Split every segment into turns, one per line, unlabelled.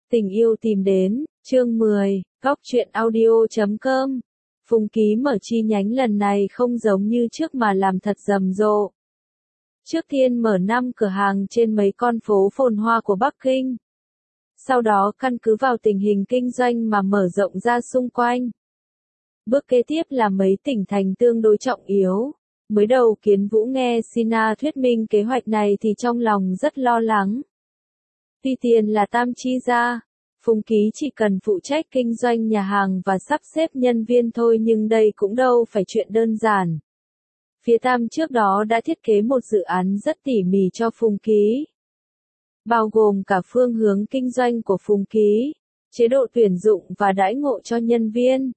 Tình yêu tìm đến, chương 10, góc truyện audio.com. Phùng Ký mở chi nhánh lần này không giống như trước mà làm thật rầm rộ. Trước tiên mở 5 cửa hàng trên mấy con phố phồn hoa của Bắc Kinh. Sau đó căn cứ vào tình hình kinh doanh mà mở rộng ra xung quanh. Bước kế tiếp là mấy tỉnh thành tương đối trọng yếu. Mới đầu Kiến Vũ nghe Sina thuyết minh kế hoạch này thì trong lòng rất lo lắng. Tuy tiền là tam chi ra, Phùng Ký chỉ cần phụ trách kinh doanh nhà hàng và sắp xếp nhân viên thôi, nhưng đây cũng đâu phải chuyện đơn giản. Phía Tam trước đó đã thiết kế một dự án rất tỉ mỉ cho Phùng Ký, bao gồm cả phương hướng kinh doanh của Phùng Ký, chế độ tuyển dụng và đãi ngộ cho nhân viên.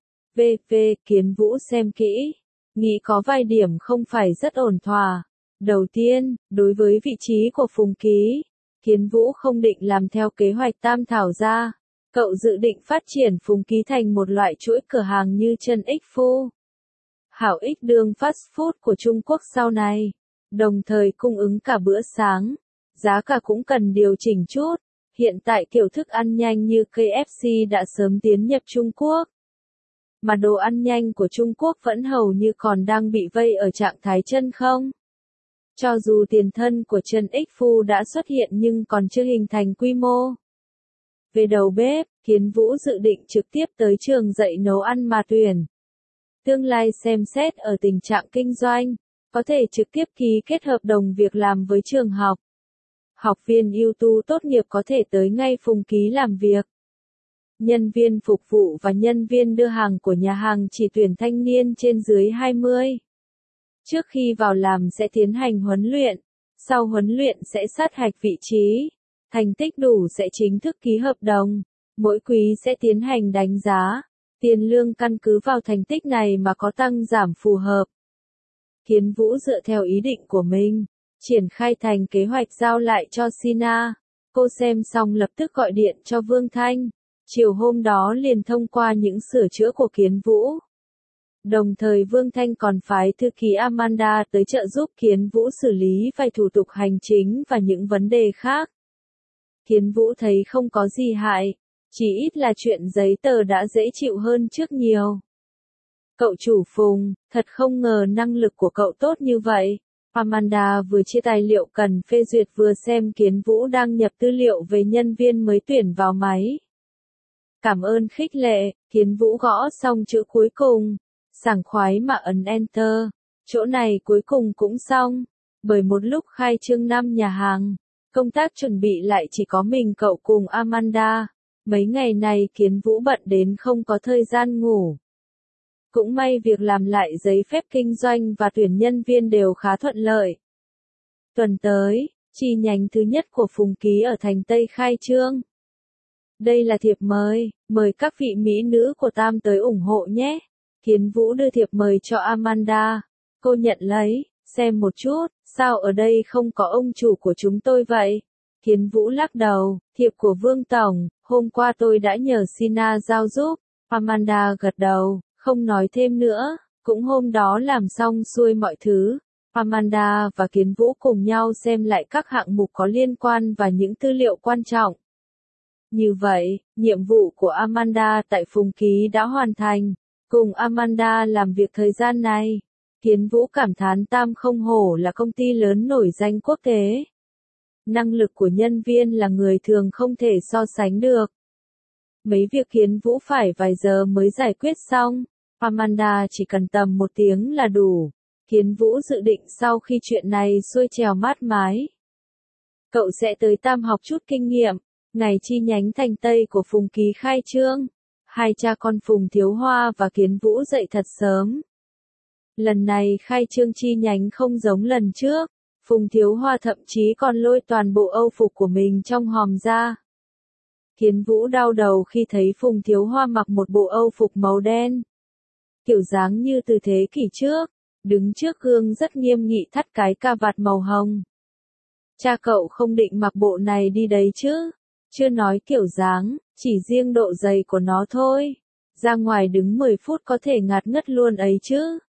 Kiến Vũ xem kỹ, nghĩ có vài điểm không phải rất ổn thỏa. Đầu tiên, đối với vị trí của Phùng Ký, Kiến Vũ không định làm theo kế hoạch Tam thảo ra. Cậu dự định phát triển Phùng Ký thành một loại chuỗi cửa hàng như Trân Ích Phu, Hảo Ích đường fast food của Trung Quốc sau này, đồng thời cung ứng cả bữa sáng. Giá cả cũng cần điều chỉnh chút. Hiện tại kiểu thức ăn nhanh như KFC đã sớm tiến nhập Trung Quốc, mà đồ ăn nhanh của Trung Quốc vẫn hầu như còn đang bị vây ở trạng thái chân không. Cho dù tiền thân của Trân Ích Phu đã xuất hiện nhưng còn chưa hình thành quy mô. Về đầu bếp, Kiến Vũ dự định trực tiếp tới trường dạy nấu ăn mà tuyển. Tương lai xem xét ở tình trạng kinh doanh, có thể trực tiếp ký kết hợp đồng việc làm với trường học. Học viên ưu tú tốt nghiệp có thể tới ngay Phùng Ký làm việc. Nhân viên phục vụ và nhân viên đưa hàng của nhà hàng chỉ tuyển thanh niên trên dưới 20. Trước khi vào làm sẽ tiến hành huấn luyện, sau huấn luyện sẽ sát hạch vị trí, thành tích đủ sẽ chính thức ký hợp đồng, mỗi quý sẽ tiến hành đánh giá, tiền lương căn cứ vào thành tích này mà có tăng giảm phù hợp. Kiến Vũ dựa theo ý định của mình, triển khai thành kế hoạch giao lại cho Sina. Cô xem xong lập tức gọi điện cho Vương Thanh, chiều hôm đó liền thông qua những sửa chữa của Kiến Vũ. Đồng thời Vương Thanh còn phái thư ký Amanda tới trợ giúp Kiến Vũ xử lý vài thủ tục hành chính và những vấn đề khác. Kiến Vũ thấy không có gì hại, chỉ ít là chuyện giấy tờ đã dễ chịu hơn trước nhiều. Cậu chủ Phùng, thật không ngờ năng lực của cậu tốt như vậy. Amanda vừa chia tài liệu cần phê duyệt vừa xem Kiến Vũ đang nhập tư liệu về nhân viên mới tuyển vào máy. Cảm ơn khích lệ. Kiến Vũ gõ xong chữ cuối cùng, sảng khoái mà ấn Enter. Chỗ này cuối cùng cũng xong. Bởi một lúc khai trương 5 nhà hàng, công tác chuẩn bị lại chỉ có mình cậu cùng Amanda. Mấy ngày này Kiến Vũ bận đến không có thời gian ngủ. Cũng may việc làm lại giấy phép kinh doanh và tuyển nhân viên đều khá thuận lợi. Tuần tới, chi nhánh thứ nhất của Phùng Ký ở thành Tây khai trương. Đây là thiệp mời các vị mỹ nữ của Tam tới ủng hộ nhé. Kiến Vũ đưa thiệp mời cho Amanda. Cô nhận lấy, xem một chút, sao ở đây không có ông chủ của chúng tôi vậy? Kiến Vũ lắc đầu, thiệp của Vương Tổng, hôm qua tôi đã nhờ Sina giao giúp. Amanda gật đầu, không nói thêm nữa, cũng hôm đó làm xong xuôi mọi thứ. Amanda và Kiến Vũ cùng nhau xem lại các hạng mục có liên quan và những tư liệu quan trọng. Như vậy, nhiệm vụ của Amanda tại Phùng Ký đã hoàn thành. Cùng Amanda làm việc thời gian này, Kiến Vũ cảm thán Tam không hổ là công ty lớn nổi danh quốc tế. Năng lực của nhân viên là người thường không thể so sánh được. Mấy việc Kiến Vũ phải vài giờ mới giải quyết xong, Amanda chỉ cần tầm 1 tiếng là đủ. Kiến Vũ dự định sau khi chuyện này xuôi trèo mát mái, cậu sẽ tới Tam học chút kinh nghiệm. Ngày chi nhánh thành Tây của Phùng Ký khai trương, hai cha con Phùng Thiếu Hoa và Kiến Vũ dậy thật sớm. Lần này khai trương chi nhánh không giống lần trước, Phùng Thiếu Hoa thậm chí còn lôi toàn bộ âu phục của mình trong hòm ra. Kiến Vũ đau đầu khi thấy Phùng Thiếu Hoa mặc một bộ âu phục màu đen, kiểu dáng như từ thế kỷ trước, đứng trước gương rất nghiêm nghị thắt cái cà vạt màu hồng. Cha cậu không định mặc bộ này đi đấy chứ? Chưa nói kiểu dáng, chỉ riêng độ dày của nó thôi. Ra ngoài đứng 10 phút có thể ngạt ngất luôn ấy chứ.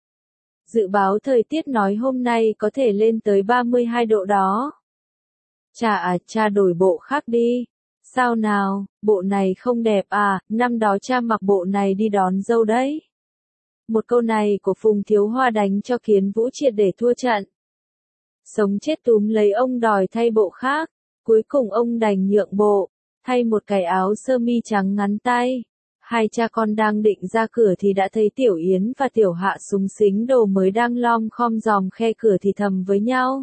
Dự báo thời tiết nói hôm nay có thể lên tới 32 độ đó. Cha đổi bộ khác đi. Sao nào, bộ này không đẹp à, năm đó cha mặc bộ này đi đón dâu đấy. Một câu này của Phùng Thiếu Hoa đánh cho Kiến Vũ triệt để thua trận. Sống chết túm lấy ông đòi thay bộ khác, cuối cùng ông đành nhượng bộ, thay một cái áo sơ mi trắng ngắn tay. Hai cha con đang định ra cửa thì đã thấy Tiểu Yến và Tiểu Hạ súng xính đồ mới đang lom khom dòm khe cửa thì thầm với nhau.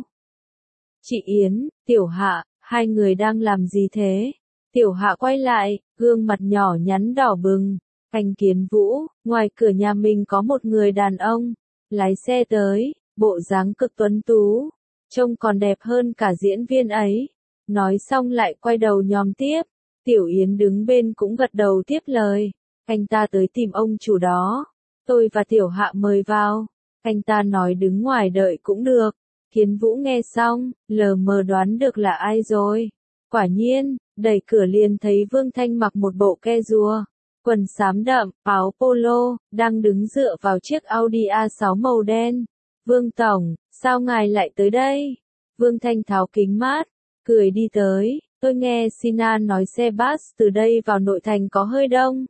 Chị Yến, Tiểu Hạ, hai người đang làm gì thế? Tiểu Hạ quay lại, gương mặt nhỏ nhắn đỏ bừng. Anh Kiến Vũ, ngoài cửa nhà mình có một người đàn ông, lái xe tới, bộ dáng cực tuấn tú, trông còn đẹp hơn cả diễn viên ấy. Nói xong lại quay đầu nhòm tiếp, Tiểu Yến đứng bên cũng gật đầu tiếp lời. Anh ta tới tìm ông chủ đó, tôi và Tiểu Hạ mời vào. Anh ta nói đứng ngoài đợi cũng được. Kiến Vũ nghe xong, lờ mờ đoán được là ai rồi. Quả nhiên, đẩy cửa liền thấy Vương Thanh mặc một bộ ke rùa, quần xám đậm, áo polo, đang đứng dựa vào chiếc Audi A6 màu đen. Vương Tổng, sao ngài lại tới đây? Vương Thanh tháo kính mát, cười đi tới. Tôi nghe Sina nói xe bus từ đây vào nội thành có hơi đông.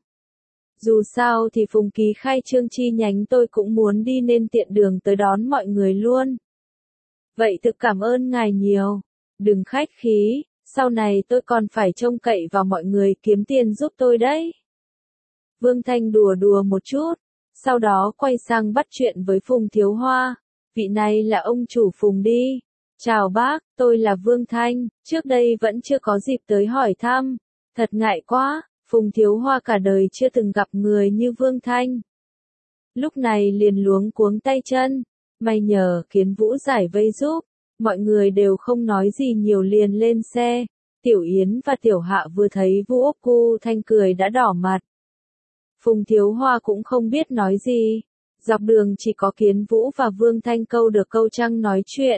Dù sao thì Phùng Ký khai trương chi nhánh tôi cũng muốn đi nên tiện đường tới đón mọi người luôn. Vậy thực cảm ơn ngài nhiều. Đừng khách khí, sau này tôi còn phải trông cậy vào mọi người kiếm tiền giúp tôi đấy. Vương Thanh đùa đùa một chút, sau đó quay sang bắt chuyện với Phùng Thiếu Hoa. Vị này là ông chủ Phùng đi. Chào bác, tôi là Vương Thanh, trước đây vẫn chưa có dịp tới hỏi thăm. Thật ngại quá, Phùng Thiếu Hoa cả đời chưa từng gặp người như Vương Thanh. Lúc này liền luống cuống tay chân, may nhờ Kiến Vũ giải vây giúp, mọi người đều không nói gì nhiều liền lên xe. Tiểu Yến và Tiểu Hạ vừa thấy Vũ Úc Cu Thanh cười đã đỏ mặt. Phùng Thiếu Hoa cũng không biết nói gì, dọc đường chỉ có Kiến Vũ và Vương Thanh câu được câu trăng nói chuyện.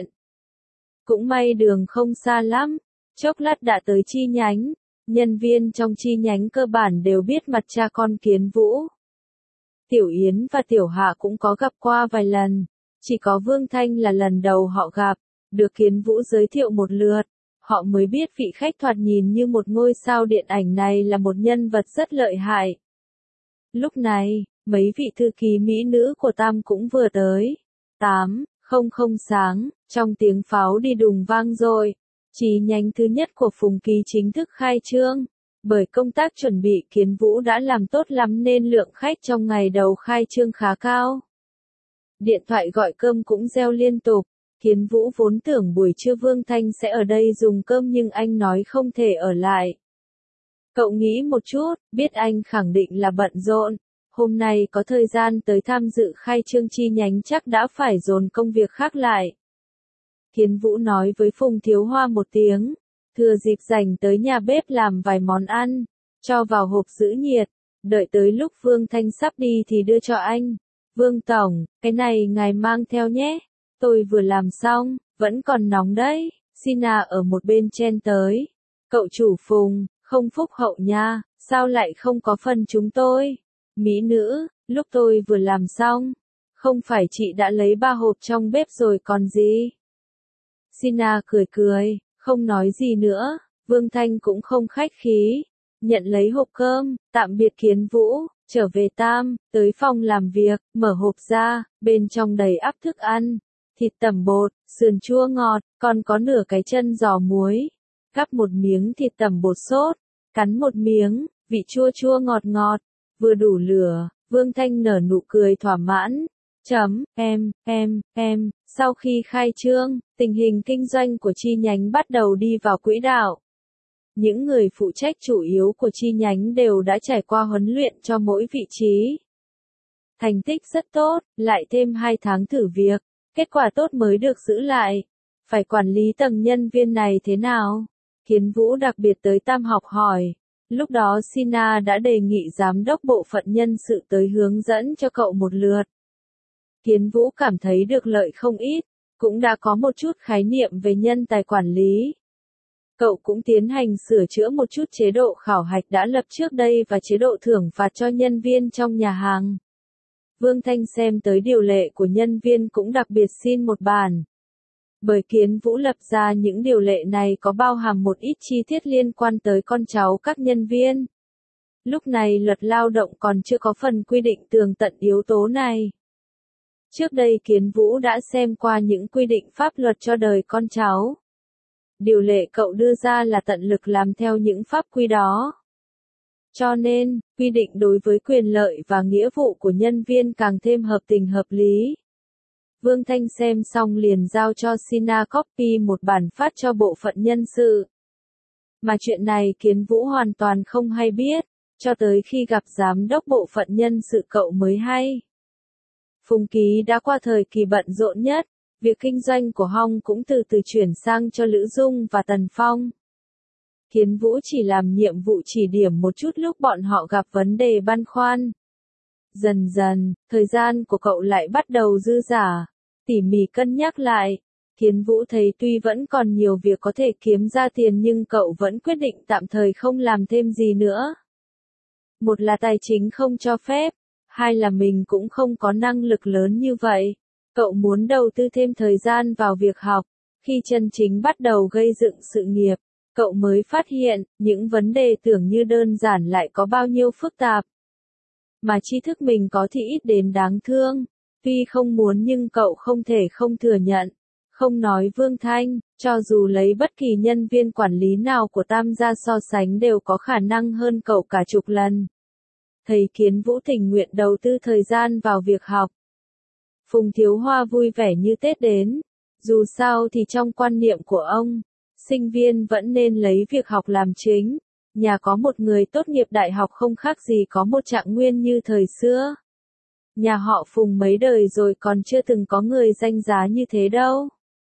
Cũng may đường không xa lắm, chốc lát đã tới chi nhánh, nhân viên trong chi nhánh cơ bản đều biết mặt cha con Kiến Vũ. Tiểu Yến và Tiểu Hạ cũng có gặp qua vài lần, chỉ có Vương Thanh là lần đầu họ gặp, được Kiến Vũ giới thiệu một lượt, họ mới biết vị khách thoạt nhìn như một ngôi sao điện ảnh này là một nhân vật rất lợi hại. Lúc này, mấy vị thư ký mỹ nữ của Tam cũng vừa tới. 8:00 sáng, trong tiếng pháo đi đùng vang dội, chi nhánh thứ nhất của Phùng Ký chính thức khai trương. Bởi công tác chuẩn bị Kiến Vũ đã làm tốt lắm nên lượng khách trong ngày đầu khai trương khá cao. Điện thoại gọi cơm cũng reo liên tục. Kiến Vũ vốn tưởng buổi trưa Vương Thanh sẽ ở đây dùng cơm nhưng anh nói không thể ở lại. Cậu nghĩ một chút, biết anh khẳng định là bận rộn. Hôm nay có thời gian tới tham dự khai trương chi nhánh chắc đã phải dồn công việc khác lại. Kiến Vũ nói với Phùng Thiếu Hoa một tiếng, thừa dịp rảnh tới nhà bếp làm vài món ăn, cho vào hộp giữ nhiệt, đợi tới lúc Vương Thanh sắp đi thì đưa cho anh. Vương Tổng, cái này ngài mang theo nhé, tôi vừa làm xong, vẫn còn nóng đấy. Sina ở một bên chen tới. Cậu chủ Phùng, không phúc hậu nha, sao lại không có phần chúng tôi? Mỹ nữ, lúc tôi vừa làm xong, không phải chị đã lấy 3 hộp trong bếp rồi còn gì? Sina cười cười, không nói gì nữa. Vương Thanh cũng không khách khí, nhận lấy hộp cơm, tạm biệt Kiến Vũ, trở về Tam, tới phòng làm việc, mở hộp ra, bên trong đầy ắp thức ăn, thịt tẩm bột, sườn chua ngọt, còn có nửa cái chân giò muối. Gắp một miếng thịt tẩm bột sốt, cắn một miếng, vị chua chua ngọt ngọt, vừa đủ lửa. Vương Thanh nở nụ cười thỏa mãn. Sau khi khai trương, tình hình kinh doanh của chi nhánh bắt đầu đi vào quỹ đạo. Những người phụ trách chủ yếu của chi nhánh đều đã trải qua huấn luyện cho mỗi vị trí. Thành tích rất tốt, lại thêm 2 tháng thử việc, kết quả tốt mới được giữ lại. Phải quản lý tầng nhân viên này thế nào? Kiến Vũ đặc biệt tới Tam học hỏi. Lúc đó Sina đã đề nghị giám đốc bộ phận nhân sự tới hướng dẫn cho cậu một lượt. Kiến Vũ cảm thấy được lợi không ít, cũng đã có một chút khái niệm về nhân tài quản lý. Cậu cũng tiến hành sửa chữa một chút chế độ khảo hạch đã lập trước đây và chế độ thưởng phạt cho nhân viên trong nhà hàng. Vương Thanh xem tới điều lệ của nhân viên cũng đặc biệt xin một bản. Bởi Kiến Vũ lập ra những điều lệ này có bao hàm một ít chi tiết liên quan tới con cháu các nhân viên. Lúc này luật lao động còn chưa có phần quy định tường tận yếu tố này. Trước đây Kiến Vũ đã xem qua những quy định pháp luật cho đời con cháu. Điều lệ cậu đưa ra là tận lực làm theo những pháp quy đó. Cho nên, quy định đối với quyền lợi và nghĩa vụ của nhân viên càng thêm hợp tình hợp lý. Vương Thanh xem xong liền giao cho Sina copy một bản phát cho bộ phận nhân sự. Mà chuyện này Kiến Vũ hoàn toàn không hay biết, cho tới khi gặp giám đốc bộ phận nhân sự cậu mới hay. Phùng Ký đã qua thời kỳ bận rộn nhất, việc kinh doanh của Hong cũng từ từ chuyển sang cho Lữ Dung và Tần Phong. Kiến Vũ chỉ làm nhiệm vụ chỉ điểm một chút lúc bọn họ gặp vấn đề băn khoăn. Dần dần, thời gian của cậu lại bắt đầu dư dả. Tỉ mỉ cân nhắc lại, Kiến Vũ thấy tuy vẫn còn nhiều việc có thể kiếm ra tiền nhưng cậu vẫn quyết định tạm thời không làm thêm gì nữa. Một là tài chính không cho phép, hai là mình cũng không có năng lực lớn như vậy. Cậu muốn đầu tư thêm thời gian vào việc học. Khi chân chính bắt đầu gây dựng sự nghiệp, cậu mới phát hiện, những vấn đề tưởng như đơn giản lại có bao nhiêu phức tạp. Mà tri thức mình có thì ít đến đáng thương. Tuy không muốn nhưng cậu không thể không thừa nhận. Không nói Vương Thanh, cho dù lấy bất kỳ nhân viên quản lý nào của Tam gia so sánh đều có khả năng hơn cậu cả chục lần. Thầy Kiến Vũ tình nguyện đầu tư thời gian vào việc học. Phùng Thiếu Hoa vui vẻ như Tết đến. Dù sao thì trong quan niệm của ông, sinh viên vẫn nên lấy việc học làm chính. Nhà có một người tốt nghiệp đại học không khác gì có một Trạng Nguyên như thời xưa. Nhà họ Phùng mấy đời rồi còn chưa từng có người danh giá như thế đâu.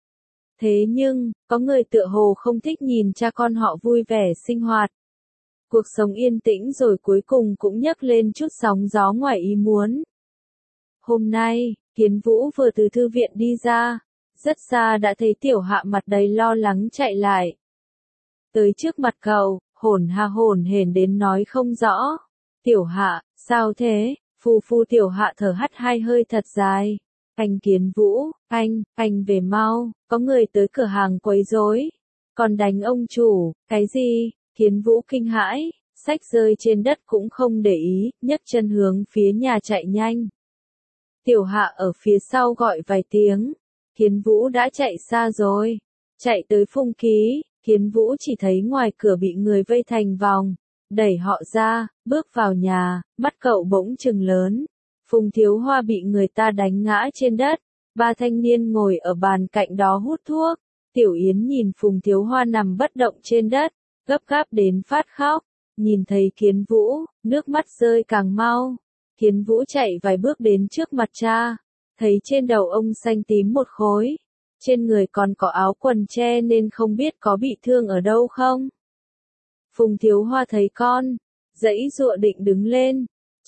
Thế nhưng, có người tựa hồ không thích nhìn cha con họ vui vẻ sinh hoạt. Cuộc sống yên tĩnh rồi cuối cùng cũng nhấc lên chút sóng gió ngoài ý muốn. Hôm nay, Kiến Vũ vừa từ thư viện đi ra, rất xa đã thấy Tiểu Hạ mặt đầy lo lắng chạy lại. Tới trước mặt cậu, hổn hển đến nói không rõ. Tiểu Hạ, sao thế? Phu Tiểu Hạ thở hắt hai hơi thật dài. Anh Kiến Vũ, anh về mau, có người tới cửa hàng quấy rối. Còn đánh ông chủ, cái gì? Kiến Vũ kinh hãi, sách rơi trên đất cũng không để ý, nhấc chân hướng phía nhà chạy nhanh. Tiểu Hạ ở phía sau gọi vài tiếng. Kiến Vũ đã chạy xa rồi. Chạy tới Phùng Ký, Kiến Vũ chỉ thấy ngoài cửa bị người vây thành vòng. Đẩy họ ra, bước vào nhà, mắt cậu bỗng trừng lớn. Phùng Thiếu Hoa bị người ta đánh ngã trên đất. Ba thanh niên ngồi ở bàn cạnh đó hút thuốc. Tiểu Yến nhìn Phùng Thiếu Hoa nằm bất động trên đất, gấp gáp đến phát khóc. Nhìn thấy Kiến Vũ, nước mắt rơi càng mau. Kiến Vũ chạy vài bước đến trước mặt cha. Thấy trên đầu ông xanh tím một khối. Trên người còn có áo quần che nên không biết có bị thương ở đâu không. Phùng Thiếu Hoa thấy con, giãy giụa định đứng lên.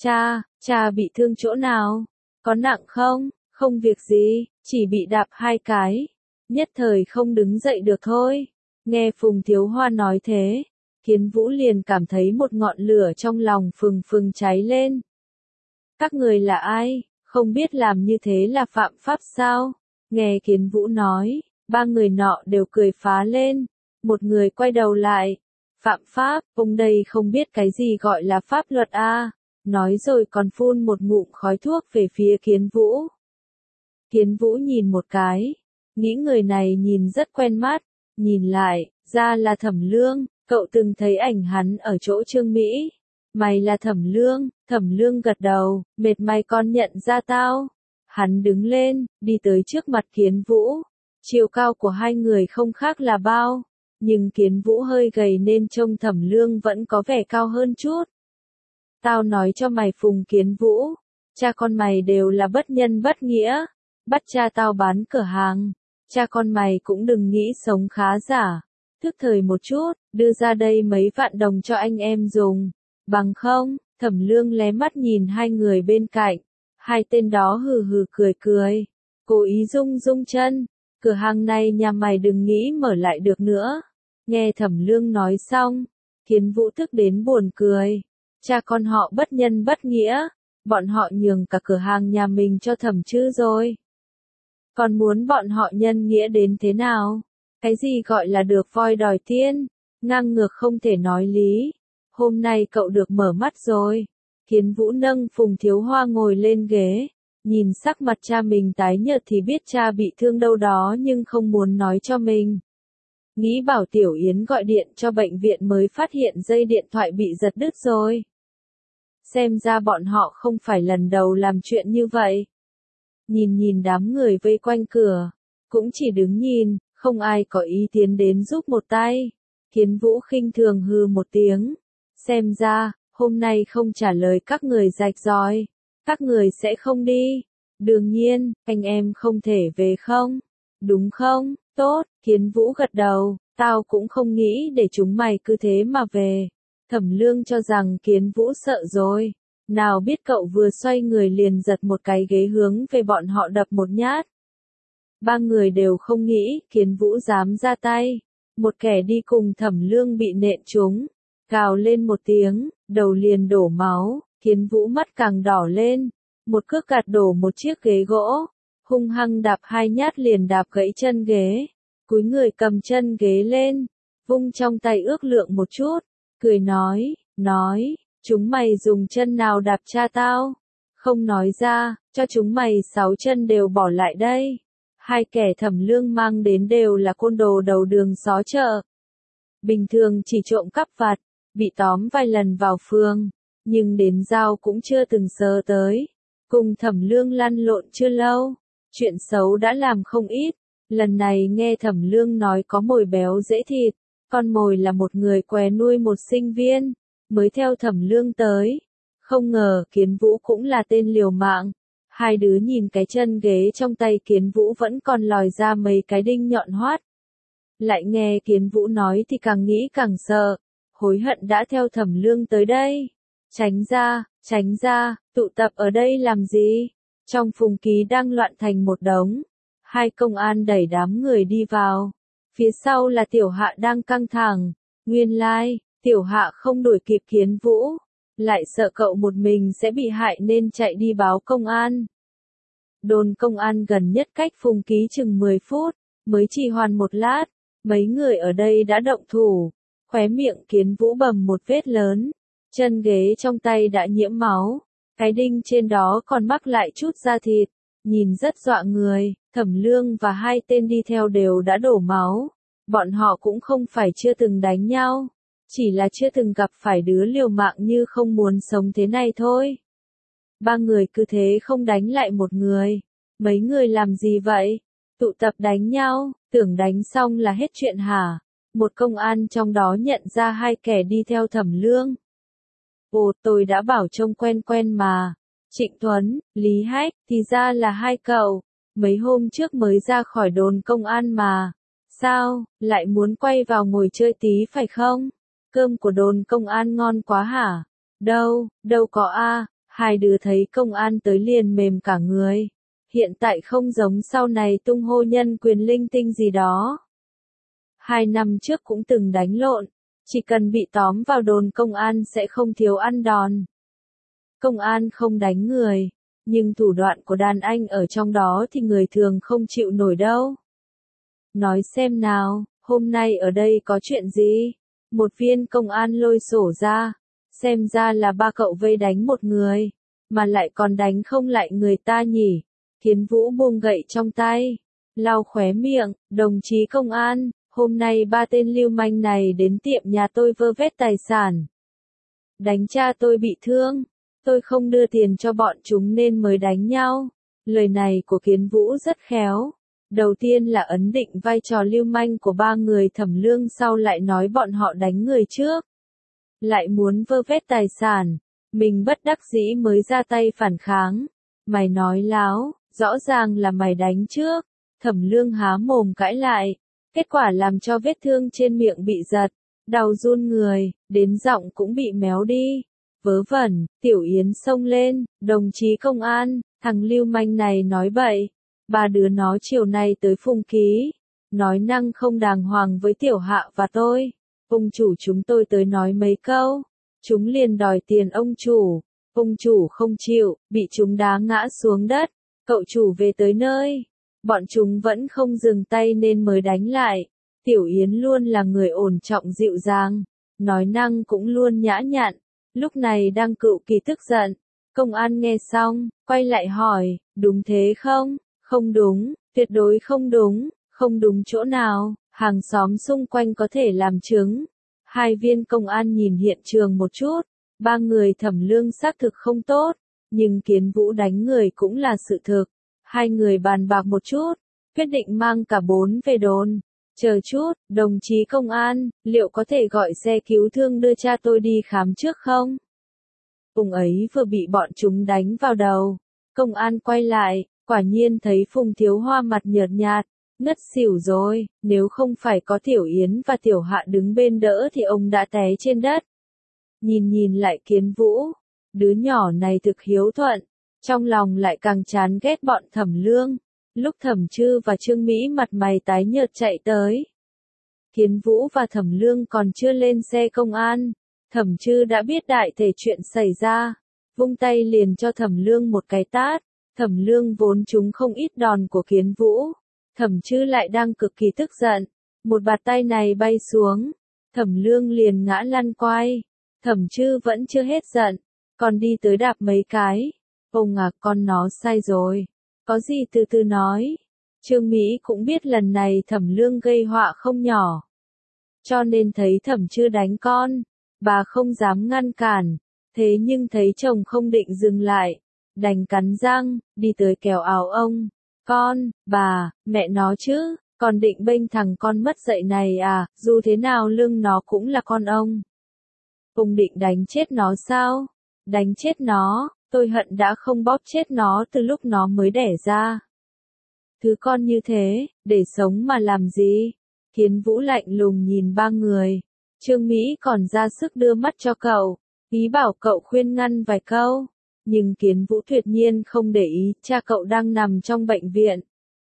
Cha bị thương chỗ nào? Có nặng không? Không việc gì, chỉ bị đạp hai cái. Nhất thời không đứng dậy được thôi. Nghe Phùng Thiếu Hoa nói thế, Kiến Vũ liền cảm thấy một ngọn lửa trong lòng phừng phừng cháy lên. Các người là ai? Không biết làm như thế là phạm pháp sao? Nghe Kiến Vũ nói, ba người nọ đều cười phá lên. Một người quay đầu lại. Phạm pháp, ông đây không biết cái gì gọi là pháp luật a. Nói rồi còn phun một ngụm khói thuốc về phía Kiến Vũ. Kiến Vũ nhìn một cái, nghĩ người này nhìn rất quen mắt, nhìn lại, ra là Thẩm Lương, cậu từng thấy ảnh hắn ở chỗ Trương Mỹ. Mày là Thẩm Lương gật đầu, mệt mày con nhận ra tao. Hắn đứng lên, đi tới trước mặt Kiến Vũ. Chiều cao của hai người không khác là bao, nhưng Kiến Vũ hơi gầy nên trông Thẩm Lương vẫn có vẻ cao hơn chút. Tao nói cho mày Phùng Kiến Vũ, cha con mày đều là bất nhân bất nghĩa, bắt cha tao bán cửa hàng, cha con mày cũng đừng nghĩ sống khá giả, thức thời một chút, đưa ra đây mấy vạn đồng cho anh em dùng, bằng không. Thẩm Lương lé mắt nhìn hai người bên cạnh, hai tên đó hừ hừ cười, cố ý rung chân, cửa hàng này nhà mày đừng nghĩ mở lại được nữa. Nghe Thẩm Lương nói xong, Kiến Vũ tức đến buồn cười. Cha con họ bất nhân bất nghĩa, bọn họ nhường cả cửa hàng nhà mình cho Thẩm Trư rồi. Còn muốn bọn họ nhân nghĩa đến thế nào? Cái gì gọi là được voi đòi tiên? Ngang ngược không thể nói lý. Hôm nay cậu được mở mắt rồi. Kiến Vũ nâng Phùng Thiếu Hoa ngồi lên ghế. Nhìn sắc mặt cha mình tái nhợt thì biết cha bị thương đâu đó nhưng không muốn nói cho mình. Nghĩ bảo Tiểu Yến gọi điện cho bệnh viện mới phát hiện dây điện thoại bị giật đứt rồi. Xem ra bọn họ không phải lần đầu làm chuyện như vậy. Nhìn đám người vây quanh cửa, cũng chỉ đứng nhìn, không ai có ý tiến đến giúp một tay. Kiến Vũ khinh thường hừ một tiếng. Xem ra, hôm nay không trả lời các người rạch ròi, các người sẽ không đi. Đương nhiên, anh em không thể về không? Đúng không? Tốt, Kiến Vũ gật đầu, tao cũng không nghĩ để chúng mày cứ thế mà về. Thẩm Lương cho rằng Kiến Vũ sợ rồi. Nào biết cậu vừa xoay người liền giật một cái ghế hướng về bọn họ đập một nhát. Ba người đều không nghĩ Kiến Vũ dám ra tay. Một kẻ đi cùng Thẩm Lương bị nện trúng, gào lên một tiếng, đầu liền đổ máu, Kiến Vũ mắt càng đỏ lên. Một cước gạt đổ một chiếc ghế gỗ, hung hăng đạp hai nhát liền đạp gãy chân ghế. Cúi người cầm chân ghế lên, vung trong tay ước lượng một chút, cười nói, chúng mày dùng chân nào đạp cha tao? Không nói ra, cho chúng mày 6 chân đều bỏ lại đây. Hai kẻ Thẩm Lương mang đến đều là côn đồ đầu đường xó chợ. Bình thường chỉ trộm cắp vặt, bị tóm vài lần vào phường, nhưng đến dao cũng chưa từng sờ tới. Cùng Thẩm Lương lăn lộn chưa lâu, chuyện xấu đã làm không ít. Lần này nghe Thẩm Lương nói có mồi béo dễ thịt, con mồi là một người què nuôi một sinh viên, mới theo Thẩm Lương tới. Không ngờ Kiến Vũ cũng là tên liều mạng. Hai đứa nhìn cái chân ghế trong tay Kiến Vũ vẫn còn lòi ra mấy cái đinh nhọn hoắt. Lại nghe Kiến Vũ nói thì càng nghĩ càng sợ, hối hận đã theo Thẩm Lương tới đây. Tránh ra, tụ tập ở đây làm gì? Trong Phùng Ký đang loạn thành một đống. Hai công an đẩy đám người đi vào. Phía sau là Tiểu Hạ đang căng thẳng. Nguyên lai, Tiểu Hạ không đuổi kịp Kiến Vũ. Lại sợ cậu một mình sẽ bị hại nên chạy đi báo công an. Đồn công an gần nhất cách Phùng Ký chừng 10 phút, mới trì hoãn một lát, mấy người ở đây đã động thủ. Khóe miệng Kiến Vũ bầm một vết lớn, chân ghế trong tay đã nhiễm máu, cái đinh trên đó còn mắc lại chút da thịt, nhìn rất dọa người. Thẩm Lương và hai tên đi theo đều đã đổ máu, bọn họ cũng không phải chưa từng đánh nhau, chỉ là chưa từng gặp phải đứa liều mạng như không muốn sống thế này thôi. Ba người cứ thế không đánh lại một người. Mấy người làm gì vậy? Tụ tập đánh nhau, tưởng đánh xong là hết chuyện hả? Một công an trong đó nhận ra hai kẻ đi theo Thẩm Lương. Ồ, tôi đã bảo trông quen quen mà. Trịnh Tuấn, Lý Hách, thì ra là hai cậu. Mấy hôm trước mới ra khỏi đồn công an mà. Sao, lại muốn quay vào ngồi chơi tí phải không? Cơm của đồn công an ngon quá hả? Đâu có a. Hai đứa thấy công an tới liền mềm cả người. Hiện tại không giống sau này tung hô nhân quyền linh tinh gì đó. 2 năm trước cũng từng đánh lộn, chỉ cần bị tóm vào đồn công an sẽ không thiếu ăn đòn. Công an không đánh người, nhưng thủ đoạn của đàn anh ở trong đó thì người thường không chịu nổi đâu. Nói xem nào, hôm nay ở đây có chuyện gì? Một viên công an lôi sổ ra, xem ra là ba cậu vây đánh một người, mà lại còn đánh không lại người ta nhỉ. Kiến Vũ buông gậy trong tay, lau khóe miệng, đồng chí công an, hôm nay ba tên lưu manh này đến tiệm nhà tôi vơ vét tài sản. Đánh cha tôi bị thương, tôi không đưa tiền cho bọn chúng nên mới đánh nhau. Lời này của Kiến Vũ rất khéo. Đầu tiên là ấn định vai trò lưu manh của ba người Thẩm Lương, sau lại nói bọn họ đánh người trước. Lại muốn vơ vét tài sản, mình bất đắc dĩ mới ra tay phản kháng. Mày nói láo, rõ ràng là mày đánh trước. Thẩm Lương há mồm cãi lại, kết quả làm cho vết thương trên miệng bị giật, đau run người, đến giọng cũng bị méo đi. Vớ vẩn, Tiểu Yến xông lên, đồng chí công an, thằng lưu manh này nói bậy. Ba đứa nó chiều nay tới Phùng Ký, nói năng không đàng hoàng với Tiểu Hạ và tôi. Ông chủ chúng tôi tới nói mấy câu, chúng liền đòi tiền ông chủ. Ông chủ không chịu, bị chúng đá ngã xuống đất. Cậu chủ về tới nơi, bọn chúng vẫn không dừng tay nên mới đánh lại. Tiểu Yến luôn là người ổn trọng dịu dàng, nói năng cũng luôn nhã nhặn, lúc này đang cự kỳ tức giận. Công an nghe xong, quay lại hỏi, đúng thế không? Không đúng, tuyệt đối không đúng, không đúng chỗ nào, hàng xóm xung quanh có thể làm chứng. Hai viên công an nhìn hiện trường một chút, ba người Thẩm Lương xác thực không tốt, nhưng Kiến Vũ đánh người cũng là sự thực. Hai người bàn bạc một chút, quyết định mang cả bốn về đồn. Chờ chút, đồng chí công an, liệu có thể gọi xe cứu thương đưa cha tôi đi khám trước không? Phùng ấy vừa bị bọn chúng đánh vào đầu. Công an quay lại, quả nhiên thấy Phùng Thiếu Hoa mặt nhợt nhạt, ngất xỉu rồi, nếu không phải có Tiểu Yến và Tiểu Hạ đứng bên đỡ thì ông đã té trên đất. Nhìn lại Kiến Vũ, đứa nhỏ này thực hiếu thuận, trong lòng lại càng chán ghét bọn Thẩm Lương. Lúc Thẩm Trư và Trương Mỹ mặt mày tái nhợt chạy tới, Kiến Vũ và Thẩm Lương còn chưa lên xe công an, Thẩm Trư đã biết đại thể chuyện xảy ra, vung tay liền cho Thẩm Lương một cái tát. Thẩm Lương vốn trúng không ít đòn của Kiến Vũ, Thẩm Trư lại đang cực kỳ tức giận, một bạt tay này bay xuống, Thẩm Lương liền ngã lăn quay. Thẩm Trư vẫn chưa hết giận, còn đi tới đạp mấy cái. Ông à, con nó sai rồi, có gì từ từ nói. Trương Mỹ cũng biết lần này Thẩm Lương gây họa không nhỏ, cho nên thấy Thẩm Trư đánh con, bà không dám ngăn cản, thế nhưng thấy chồng không định dừng lại, đành cắn răng, đi tới kéo áo ông. Con, bà, mẹ nó chứ, còn định bênh thằng con mất dạy này à, dù thế nào Lương nó cũng là con ông. Ông định đánh chết nó sao? Đánh chết nó, tôi hận đã không bóp chết nó từ lúc nó mới đẻ ra. Thứ con như thế, để sống mà làm gì? Kiến Vũ lạnh lùng nhìn ba người. Trương Mỹ còn ra sức đưa mắt cho cậu, ý bảo cậu khuyên ngăn vài câu. Nhưng Kiến Vũ tuyệt nhiên không để ý, cha cậu đang nằm trong bệnh viện.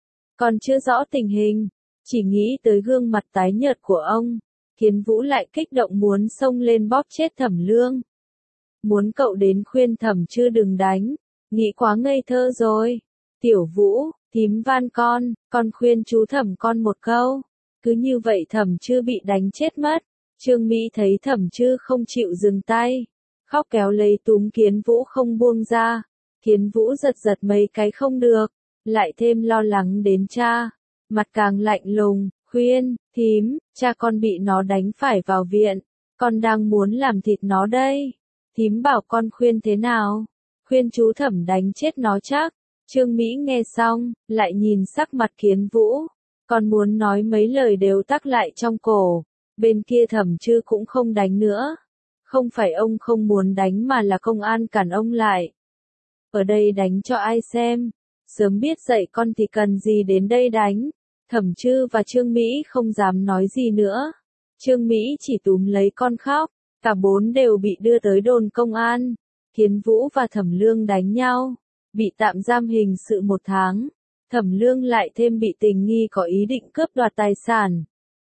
Còn chưa rõ tình hình, chỉ nghĩ tới gương mặt tái nhợt của ông. Kiến Vũ lại kích động muốn xông lên bóp chết Thẩm Lương. Muốn cậu đến khuyên Thẩm Trư đừng đánh, nghĩ quá ngây thơ rồi. Tiểu Vũ, thím van con khuyên chú Thẩm con một câu. Cứ như vậy Thẩm Trư bị đánh chết mất. Trương Mỹ thấy Thẩm Trư không chịu dừng tay, khóc kéo lấy túm Kiến Vũ không buông ra. Kiến Vũ giật mấy cái không được, lại thêm lo lắng đến cha, mặt càng lạnh lùng, khuyên, thím, cha con bị nó đánh phải vào viện, con đang muốn làm thịt nó đây. Thím bảo con khuyên thế nào? Khuyên chú Thẩm đánh chết nó chắc. Trương Mỹ nghe xong, lại nhìn sắc mặt Kiến Vũ, còn muốn nói mấy lời đều tắc lại trong cổ. Bên kia Thẩm Trư cũng không đánh nữa. Không phải ông không muốn đánh mà là công an cản ông lại. Ở đây đánh cho ai xem? Sớm biết dạy con thì cần gì đến đây đánh? Thẩm Trư và Trương Mỹ không dám nói gì nữa. Trương Mỹ chỉ túm lấy con khóc. Cả bốn đều bị đưa tới đồn công an. Kiến Vũ và Thẩm Lương đánh nhau, bị tạm giam hình sự 1 tháng. Thẩm Lương lại thêm bị tình nghi có ý định cướp đoạt tài sản.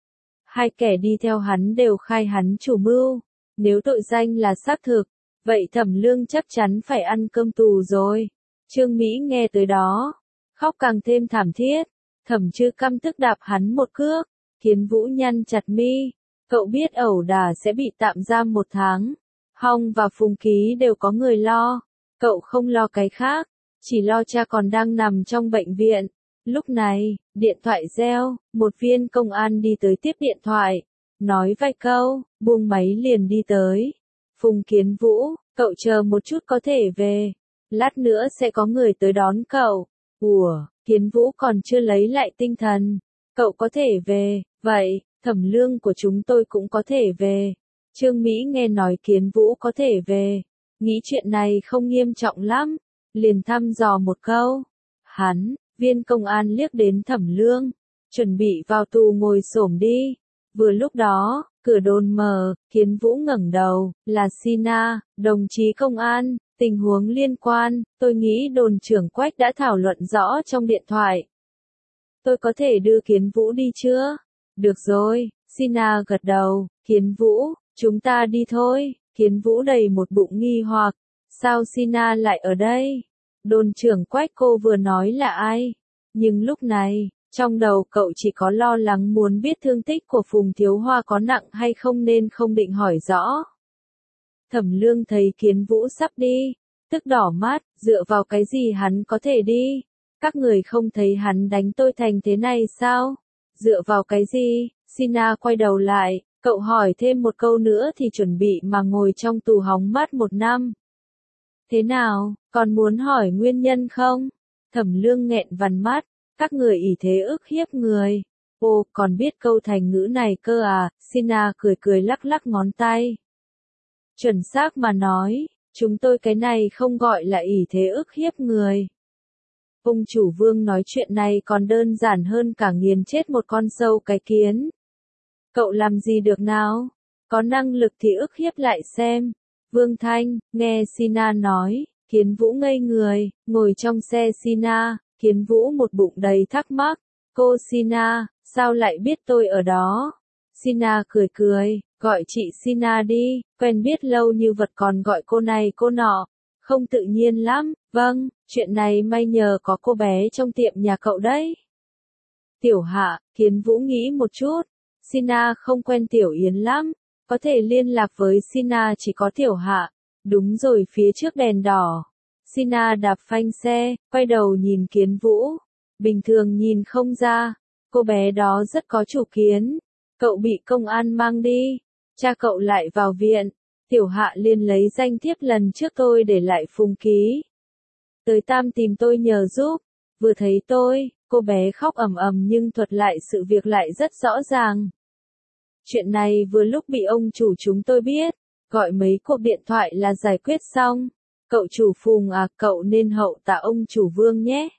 Hai kẻ đi theo hắn đều khai hắn chủ mưu. Nếu tội danh là xác thực, vậy Thẩm Lương chắc chắn phải ăn cơm tù rồi. Trương Mỹ nghe tới đó, khóc càng thêm thảm thiết. Thẩm Trư căm tức đạp hắn một cước. Kiến Vũ nhăn chặt mi. Cậu biết ẩu đả sẽ bị tạm giam 1 tháng. Hong và Phùng Ký đều có người lo. Cậu không lo cái khác, chỉ lo cha còn đang nằm trong bệnh viện. Lúc này, điện thoại reo, một viên công an đi tới tiếp điện thoại. Nói vài câu, buông máy liền đi tới. Phùng Kiến Vũ, cậu chờ một chút có thể về. Lát nữa sẽ có người tới đón cậu. Ủa, Kiến Vũ còn chưa lấy lại tinh thần. Cậu có thể về, vậy, Thẩm Lương của chúng tôi cũng có thể về. Trương Mỹ nghe nói Kiến Vũ có thể về, nghĩ chuyện này không nghiêm trọng lắm, liền thăm dò một câu. Hắn, viên công an liếc đến Thẩm Lương, chuẩn bị vào tù ngồi xổm đi. Vừa lúc đó, cửa đồn mở, Kiến Vũ ngẩng đầu, là Sina, đồng chí công an, tình huống liên quan, tôi nghĩ đồn trưởng Quách đã thảo luận rõ trong điện thoại. Tôi có thể đưa Kiến Vũ đi chưa? Được rồi, Sina gật đầu. Kiến Vũ, chúng ta đi thôi. Kiến Vũ đầy một bụng nghi hoặc, sao Sina lại ở đây? Đồn trưởng Quách cô vừa nói là ai? Nhưng lúc này, trong đầu cậu chỉ có lo lắng muốn biết thương tích của Phùng Thiếu Hoa có nặng hay không nên không định hỏi rõ. Thẩm Lương thấy Kiến Vũ sắp đi, tức đỏ mắt, dựa vào cái gì hắn có thể đi? Các người không thấy hắn đánh tôi thành thế này sao? Dựa vào cái gì? Sina quay đầu lại, cậu hỏi thêm một câu nữa thì chuẩn bị mà ngồi trong tù hóng mát 1 năm. Thế nào, còn muốn hỏi nguyên nhân không? Thẩm Lương nghẹn vằn mắt, các người ỷ thế ức hiếp người. Ô, còn biết câu thành ngữ này cơ à? Sina cười cười lắc lắc ngón tay. Chuẩn xác mà nói, chúng tôi cái này không gọi là ỷ thế ức hiếp người. Ông chủ Vương nói chuyện này còn đơn giản hơn cả nghiền chết một con sâu cái kiến. Cậu làm gì được nào? Có năng lực thì ức hiếp lại xem. Vương Thanh, nghe Sina nói, Kiến Vũ ngây người, ngồi trong xe Sina, Kiến Vũ một bụng đầy thắc mắc. Cô Sina, sao lại biết tôi ở đó? Sina cười cười, gọi chị Sina đi, quen biết lâu như vật còn gọi cô này cô nọ. Không tự nhiên lắm, vâng, chuyện này may nhờ có cô bé trong tiệm nhà cậu đấy. Tiểu Hạ, Kiến Vũ nghĩ một chút, Sina không quen Tiểu Yến lắm, có thể liên lạc với Sina chỉ có Tiểu Hạ. Đúng rồi, phía trước đèn đỏ. Sina đạp phanh xe, quay đầu nhìn Kiến Vũ. Bình thường nhìn không ra, cô bé đó rất có chủ kiến. Cậu bị công an mang đi, cha cậu lại vào viện. Tiểu Hạ liền lấy danh thiếp lần trước tôi để lại Phùng ký. Tới Tam tìm tôi nhờ giúp, vừa thấy tôi, cô bé khóc ầm ầm nhưng thuật lại sự việc lại rất rõ ràng. Chuyện này vừa lúc bị ông chủ chúng tôi biết, gọi mấy cuộc điện thoại là giải quyết xong. Cậu chủ Phùng à, cậu nên hậu tạ ông chủ Vương nhé.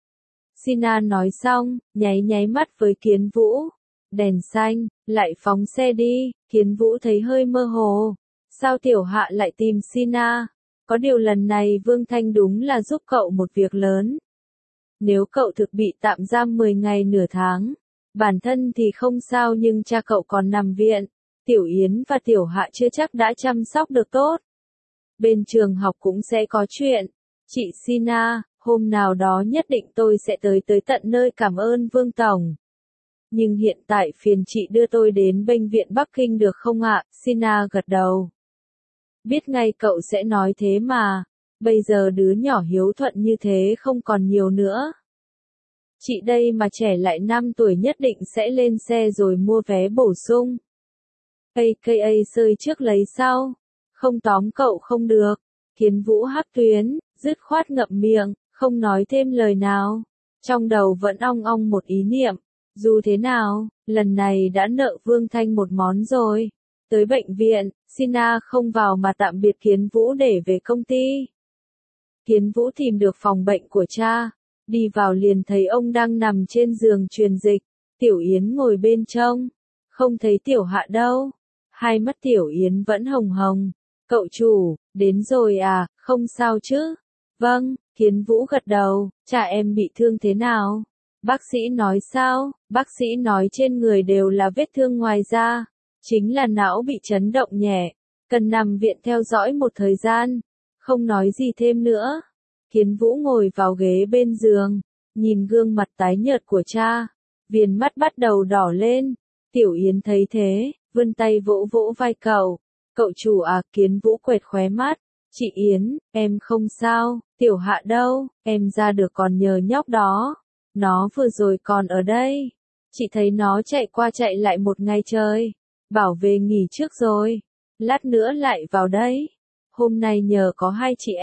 Sina nói xong, nháy nháy mắt với Kiến Vũ. Đèn xanh, lại phóng xe đi, Kiến Vũ thấy hơi mơ hồ. Sao Tiểu Hạ lại tìm Sina? Có điều lần này Vương Thanh đúng là giúp cậu một việc lớn. Nếu cậu thực bị tạm giam 10 ngày nửa tháng, bản thân thì không sao nhưng cha cậu còn nằm viện. Tiểu Yến và Tiểu Hạ chưa chắc đã chăm sóc được tốt. Bên trường học cũng sẽ có chuyện. Chị Sina, hôm nào đó nhất định tôi sẽ tới tận nơi cảm ơn Vương Tổng. Nhưng hiện tại phiền chị đưa tôi đến bệnh viện Bắc Kinh được không ạ? Sina gật đầu. Biết ngay cậu sẽ nói thế mà. Bây giờ đứa nhỏ hiếu thuận như thế không còn nhiều nữa. Chị đây mà trẻ lại 5 tuổi nhất định sẽ lên xe rồi mua vé bổ sung. AKA sơi trước lấy sau. Không tóm cậu không được. Kiến Vũ hắc tuyến, dứt khoát ngậm miệng, không nói thêm lời nào. Trong đầu vẫn ong ong một ý niệm. Dù thế nào, lần này đã nợ Vương Thanh một món rồi. Tới bệnh viện, Sina không vào mà tạm biệt Kiến Vũ để về công ty. Kiến Vũ tìm được phòng bệnh của cha. Đi vào liền thấy ông đang nằm trên giường truyền dịch. Tiểu Yến ngồi bên trông. Không thấy Tiểu Hạ đâu. Hai mắt Tiểu Yến vẫn hồng hồng. Cậu chủ, đến rồi à, không sao chứ? Vâng, Kiến Vũ gật đầu. Cha em bị thương thế nào? Bác sĩ nói sao? Bác sĩ nói trên người đều là vết thương ngoài da. Chính là não bị chấn động nhẹ. Cần nằm viện theo dõi một thời gian. Không nói gì thêm nữa. Kiến Vũ ngồi vào ghế bên giường. Nhìn gương mặt tái nhợt của cha. Viền mắt bắt đầu đỏ lên. Tiểu Yến thấy thế, vươn tay vỗ vỗ vai cậu. Cậu chủ à? Kiến Vũ quệt khóe mắt. Chị Yến, em không sao. Tiểu Hạ đâu? Em ra được còn nhờ nhóc đó. Nó vừa rồi còn ở đây. Chị thấy nó chạy qua chạy lại một ngày trời. Bảo về nghỉ trước rồi. Lát nữa lại vào đấy. Hôm nay nhờ có hai chị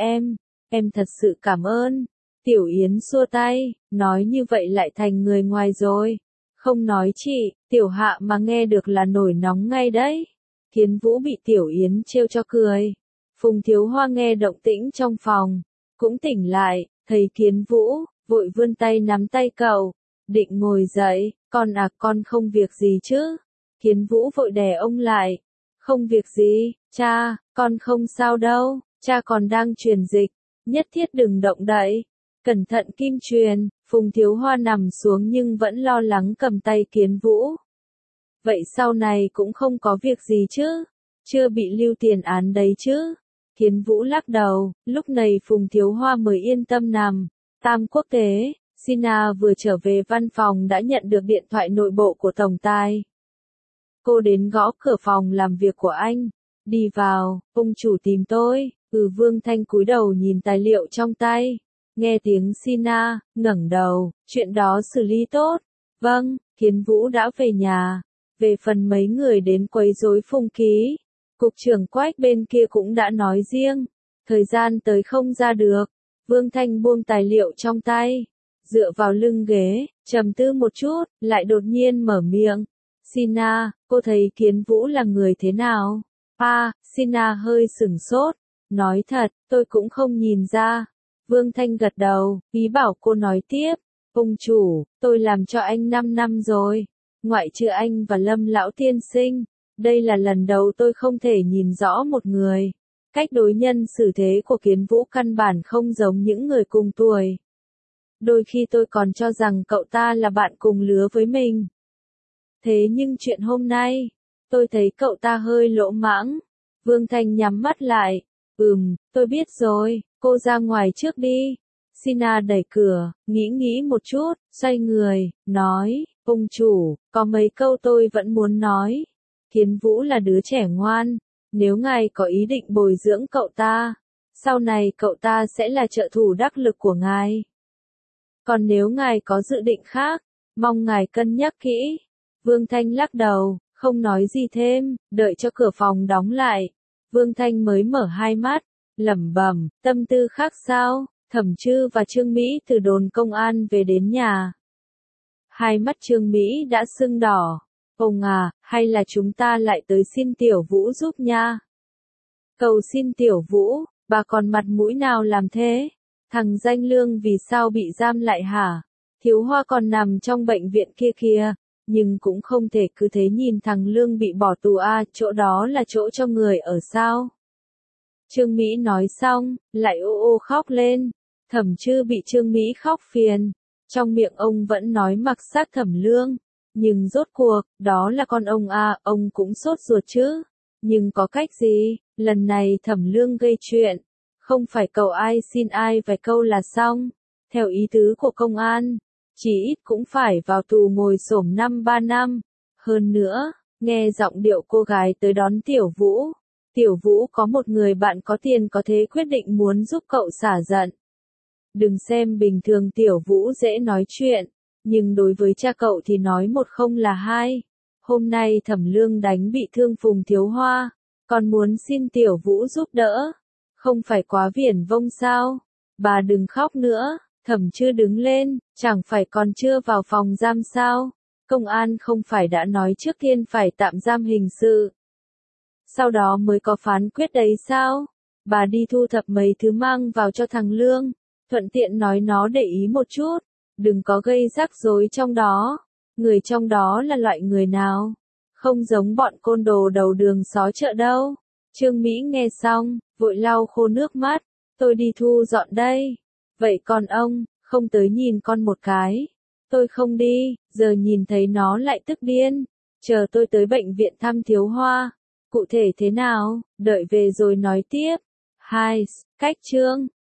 em thật sự cảm ơn. Tiểu Yến xua tay, nói như vậy lại thành người ngoài rồi. Không nói chị, Tiểu Hạ mà nghe được là nổi nóng ngay đấy. Kiến Vũ bị Tiểu Yến trêu cho cười. Phùng Thiếu Hoa nghe động tĩnh trong phòng, cũng tỉnh lại, thấy Kiến Vũ, vội vươn tay nắm tay cậu, định ngồi dậy, con không việc gì chứ? Kiến Vũ vội đè ông lại, không việc gì, cha, con không sao đâu, cha còn đang truyền dịch, nhất thiết đừng động đậy, cẩn thận kim truyền. Phùng Thiếu Hoa nằm xuống nhưng vẫn lo lắng cầm tay Kiến Vũ. Vậy sau này cũng không có việc gì chứ? Chưa bị lưu tiền án đấy chứ? Kiến Vũ lắc đầu, lúc này Phùng Thiếu Hoa mới yên tâm nằm. Tam quốc tế, Sina vừa trở về văn phòng đã nhận được điện thoại nội bộ của tổng tài. Cô đến gõ cửa phòng làm việc của anh. Đi vào, ông chủ tìm tôi. Vương Thanh cúi đầu nhìn tài liệu trong tay. Nghe tiếng Sina, ngẩng đầu, chuyện đó xử lý tốt. Vâng, Kiến Vũ đã về nhà. Về phần mấy người đến quấy rối Phùng Ký, cục trưởng Quách bên kia cũng đã nói riêng. Thời gian tới không ra được. Vương Thanh buông tài liệu trong tay, dựa vào lưng ghế, trầm tư một chút, lại đột nhiên mở miệng. Sina, cô thấy Kiến Vũ là người thế nào? Sina hơi sửng sốt. Nói thật, tôi cũng không nhìn ra. Vương Thanh gật đầu, ý bảo cô nói tiếp. Ông chủ, tôi làm cho anh 5 năm rồi. Ngoại trừ anh và Lâm lão tiên sinh, đây là lần đầu tôi không thể nhìn rõ một người. Cách đối nhân xử thế của Kiến Vũ căn bản không giống những người cùng tuổi. Đôi khi tôi còn cho rằng cậu ta là bạn cùng lứa với mình. Thế nhưng chuyện hôm nay, tôi thấy cậu ta hơi lỗ mãng. Vương Thanh nhắm mắt lại. Tôi biết rồi, cô ra ngoài trước đi. Sina đẩy cửa, nghĩ một chút, xoay người, nói, ông chủ, có mấy câu tôi vẫn muốn nói. Kiến Vũ là đứa trẻ ngoan, nếu ngài có ý định bồi dưỡng cậu ta, sau này cậu ta sẽ là trợ thủ đắc lực của ngài. Còn nếu ngài có dự định khác, mong ngài cân nhắc kỹ. Vương Thanh lắc đầu, không nói gì thêm, đợi cho cửa phòng đóng lại. Vương Thanh mới mở hai mắt, lẩm bẩm, tâm tư khác sao? Thẩm Trư và Trương Mỹ từ đồn công an về đến nhà. Hai mắt Trương Mỹ đã sưng đỏ. Ông à, hay là chúng ta lại tới xin Tiểu Vũ giúp nha? Cầu xin Tiểu Vũ, bà còn mặt mũi nào làm thế? Thằng Danh Lương vì sao bị giam lại hả? Thiếu Hoa còn nằm trong bệnh viện kia kìa. Nhưng cũng không thể cứ thế nhìn thằng Lương bị bỏ tù chỗ đó là chỗ cho người ở sao? Trương Mỹ nói xong, lại ô khóc lên. Thẩm Trư bị Trương Mỹ khóc phiền. Trong miệng ông vẫn nói mặc sát Thẩm Lương. Nhưng rốt cuộc, đó là con ông ông cũng sốt ruột chứ. Nhưng có cách gì, lần này Thẩm Lương gây chuyện. Không phải cầu ai xin ai vài câu là xong. Theo ý tứ của công an, chỉ ít cũng phải vào tù ngồi xổm 3 năm. Hơn nữa, nghe giọng điệu cô gái tới đón Tiểu Vũ. Tiểu Vũ có một người bạn có tiền có thế quyết định muốn giúp cậu xả giận. Đừng xem bình thường Tiểu Vũ dễ nói chuyện, nhưng đối với cha cậu thì nói một không là hai. Hôm nay Thẩm Lương đánh bị thương Phùng Thiếu Hoa, còn muốn xin Tiểu Vũ giúp đỡ. Không phải quá viển vông sao? Bà đừng khóc nữa. Thẩm Trư đứng lên, chẳng phải còn chưa vào phòng giam sao? Công an không phải đã nói trước tiên phải tạm giam hình sự. Sau đó mới có phán quyết đấy sao? Bà đi thu thập mấy thứ mang vào cho thằng Lương, thuận tiện nói nó để ý một chút, đừng có gây rắc rối trong đó. Người trong đó là loại người nào? Không giống bọn côn đồ đầu đường xó chợ đâu. Trương Mỹ nghe xong, vội lau khô nước mắt. Tôi đi thu dọn đây. Vậy còn ông, không tới nhìn con một cái. Tôi không đi, giờ nhìn thấy nó lại tức điên. Chờ tôi tới bệnh viện thăm Thiếu Hoa. Cụ thể thế nào, đợi về rồi nói tiếp. Cách chương